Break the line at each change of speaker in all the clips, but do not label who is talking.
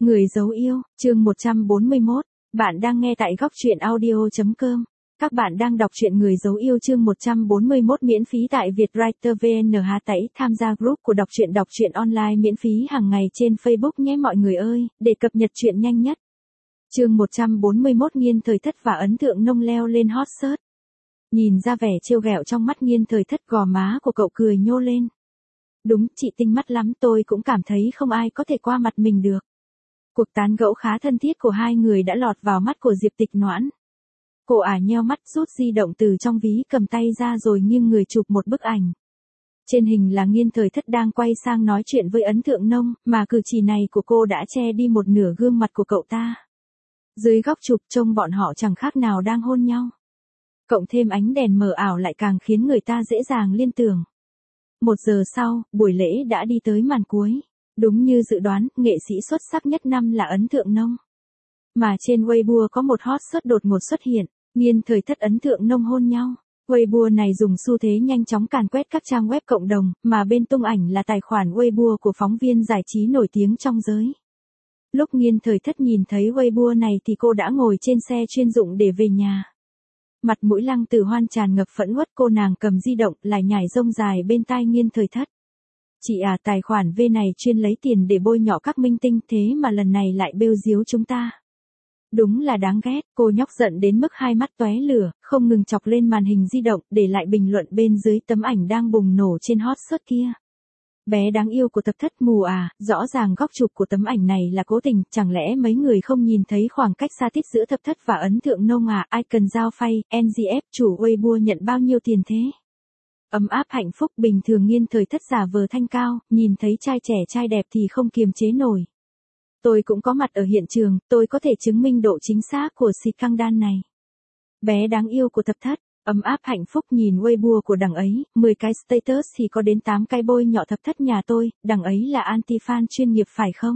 Người dấu yêu, chương 141. Bạn đang nghe tại góc truyện audio.com. Các bạn đang đọc truyện Người dấu yêu chương 141 miễn phí tại Vietwriter VN. Tẩy tham gia group của đọc truyện online miễn phí hàng ngày trên Facebook nhé mọi người ơi, để cập nhật truyện nhanh nhất. Chương 141 Nghiên Thời Thất và ấn tượng nông leo lên hot search. Nhìn ra vẻ trêu ghẹo trong mắt Nghiên Thời Thất, gò má của cậu cười nhô lên. Đúng, chị tinh mắt lắm, tôi cũng cảm thấy không ai có thể qua mặt mình được. Cuộc tán gẫu khá thân thiết của hai người đã lọt vào mắt của Diệp Tịch Noãn. Cô nheo mắt rút di động từ trong ví cầm tay ra rồi nghiêng người chụp một bức ảnh. Trên hình là Nghiên Thời Thất đang quay sang nói chuyện với ấn tượng nông, mà cử chỉ này của cô đã che đi một nửa gương mặt của cậu ta. Dưới góc chụp trông bọn họ chẳng khác nào đang hôn nhau. Cộng thêm ánh đèn mờ ảo lại càng khiến người ta dễ dàng liên tưởng. 1 giờ sau, buổi lễ đã đi tới màn cuối. Đúng như dự đoán, nghệ sĩ xuất sắc nhất năm là ấn tượng nông. Mà trên Weibo có một hot search đột ngột xuất hiện, Nghiên Thời Thất ấn tượng nông hôn nhau. Weibo này dùng xu thế nhanh chóng càn quét các trang web cộng đồng, mà bên tung ảnh là tài khoản Weibo của phóng viên giải trí nổi tiếng trong giới. Lúc Nghiên Thời Thất nhìn thấy Weibo này thì cô đã ngồi trên xe chuyên dụng để về nhà. Mặt mũi Lăng Tử Hoan tràn ngập phẫn uất, cô nàng cầm di động lại nhảy rông dài bên tai Nghiên Thời Thất. Chị tài khoản V này chuyên lấy tiền để bôi nhọ các minh tinh, thế mà lần này lại bêu díu chúng ta. Đúng là đáng ghét, cô nhóc giận đến mức hai mắt tóe lửa, không ngừng chọc lên màn hình di động, để lại bình luận bên dưới tấm ảnh đang bùng nổ trên hot search kia. Bé đáng yêu của Tập Thất mù rõ ràng góc chụp của tấm ảnh này là cố tình, chẳng lẽ mấy người không nhìn thấy khoảng cách xa tít giữa Tập Thất và ấn tượng nông ai cần giao phay, NGF chủ Weibo nhận bao nhiêu tiền thế? Ấm áp hạnh phúc bình thường Nghiên Thời Thất giả vờ thanh cao, nhìn thấy trai trẻ trai đẹp thì không kiềm chế nổi. Tôi cũng có mặt ở hiện trường, tôi có thể chứng minh độ chính xác của scandal này. Bé đáng yêu của Tập Thất, ấm áp hạnh phúc nhìn Weibo của đằng ấy, 10 cái status thì có đến 8 cái bôi nhọ Tập Thất nhà tôi, đằng ấy là anti-fan chuyên nghiệp phải không?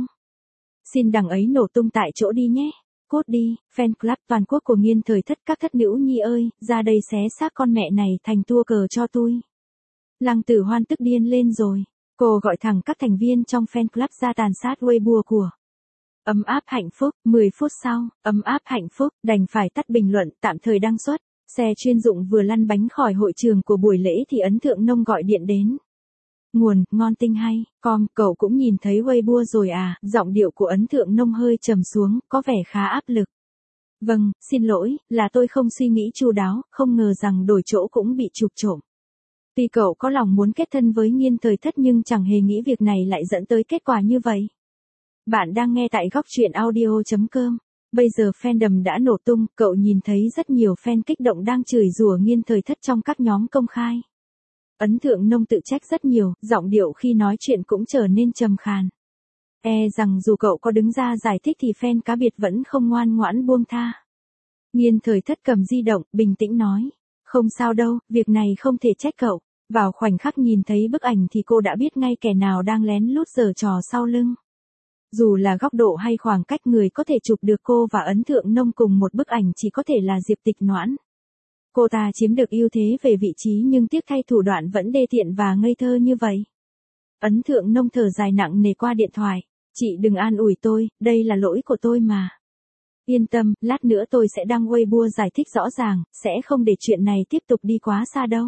Xin đằng ấy nổ tung tại chỗ đi nhé. Cốt đi, fan club toàn quốc của Nghiên Thời Thất, các thất nữ nhi ơi, ra đây xé xác con mẹ này thành tua cờ cho tôi. Lăng Tử Hoan tức điên lên rồi, cô gọi thẳng các thành viên trong fan club ra tàn sát Weibo của ấm áp hạnh phúc. 10 phút sau, ấm áp hạnh phúc đành phải tắt bình luận, tạm thời đăng xuất. Xe chuyên dụng vừa lăn bánh khỏi hội trường của buổi lễ thì ấn tượng nông gọi điện đến. Nguồn, ngon tinh hay, cậu cũng nhìn thấy Weibo rồi giọng điệu của ấn tượng nông hơi trầm xuống, có vẻ khá áp lực. Vâng, xin lỗi, là tôi không suy nghĩ chu đáo, không ngờ rằng đổi chỗ cũng bị chụp trộm. Tuy cậu có lòng muốn kết thân với Nghiên Thời Thất nhưng chẳng hề nghĩ việc này lại dẫn tới kết quả như vậy. Bạn đang nghe tại góc truyện audio.com. Bây giờ fandom đã nổ tung, cậu nhìn thấy rất nhiều fan kích động đang chửi rủa Nghiên Thời Thất trong các nhóm công khai. Ấn tượng nông tự trách rất nhiều, giọng điệu khi nói chuyện cũng trở nên trầm khàn. Rằng dù cậu có đứng ra giải thích thì fan cá biệt vẫn không ngoan ngoãn buông tha. Nghiên Thời Thất cầm di động, bình tĩnh nói. Không sao đâu, việc này không thể trách cậu. Vào khoảnh khắc nhìn thấy bức ảnh thì cô đã biết ngay kẻ nào đang lén lút giở trò sau lưng. Dù là góc độ hay khoảng cách, người có thể chụp được cô và ấn tượng nông cùng một bức ảnh chỉ có thể là Diệp Tịch Noãn. Cô ta chiếm được ưu thế về vị trí nhưng tiếc thay thủ đoạn vẫn đê tiện và ngây thơ như vậy. Ấn tượng nông thở dài nặng nề qua điện thoại. Chị đừng an ủi tôi, đây là lỗi của tôi mà. Yên tâm, lát nữa tôi sẽ đăng Weibo giải thích rõ ràng, sẽ không để chuyện này tiếp tục đi quá xa đâu.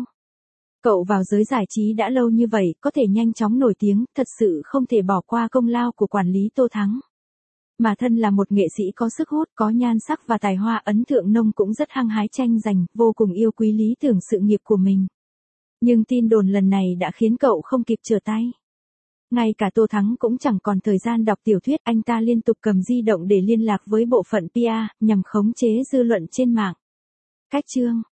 Cậu vào giới giải trí đã lâu như vậy, có thể nhanh chóng nổi tiếng, thật sự không thể bỏ qua công lao của quản lý Tô Thắng. Mà thân là một nghệ sĩ có sức hút, có nhan sắc và tài hoa, ấn tượng nông cũng rất hăng hái tranh giành, vô cùng yêu quý lý tưởng sự nghiệp của mình. Nhưng tin đồn lần này đã khiến cậu không kịp trở tay. Ngay cả Tô Thắng cũng chẳng còn thời gian đọc tiểu thuyết, anh ta liên tục cầm di động để liên lạc với bộ phận PR, nhằm khống chế dư luận trên mạng. Cách chương